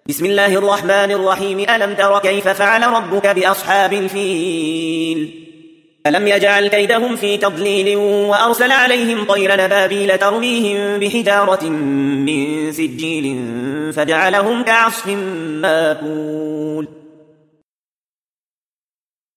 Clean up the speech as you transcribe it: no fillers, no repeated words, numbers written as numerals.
بسم الله الرحمن الرحيم. ألم تر كيف فعل ربك بأصحاب الفيل ألم يجعل كيدهم في تضليل وأرسل عليهم طير نبابيل ترميهم بحجارة من سجيل فجعلهم كعصف ماكون.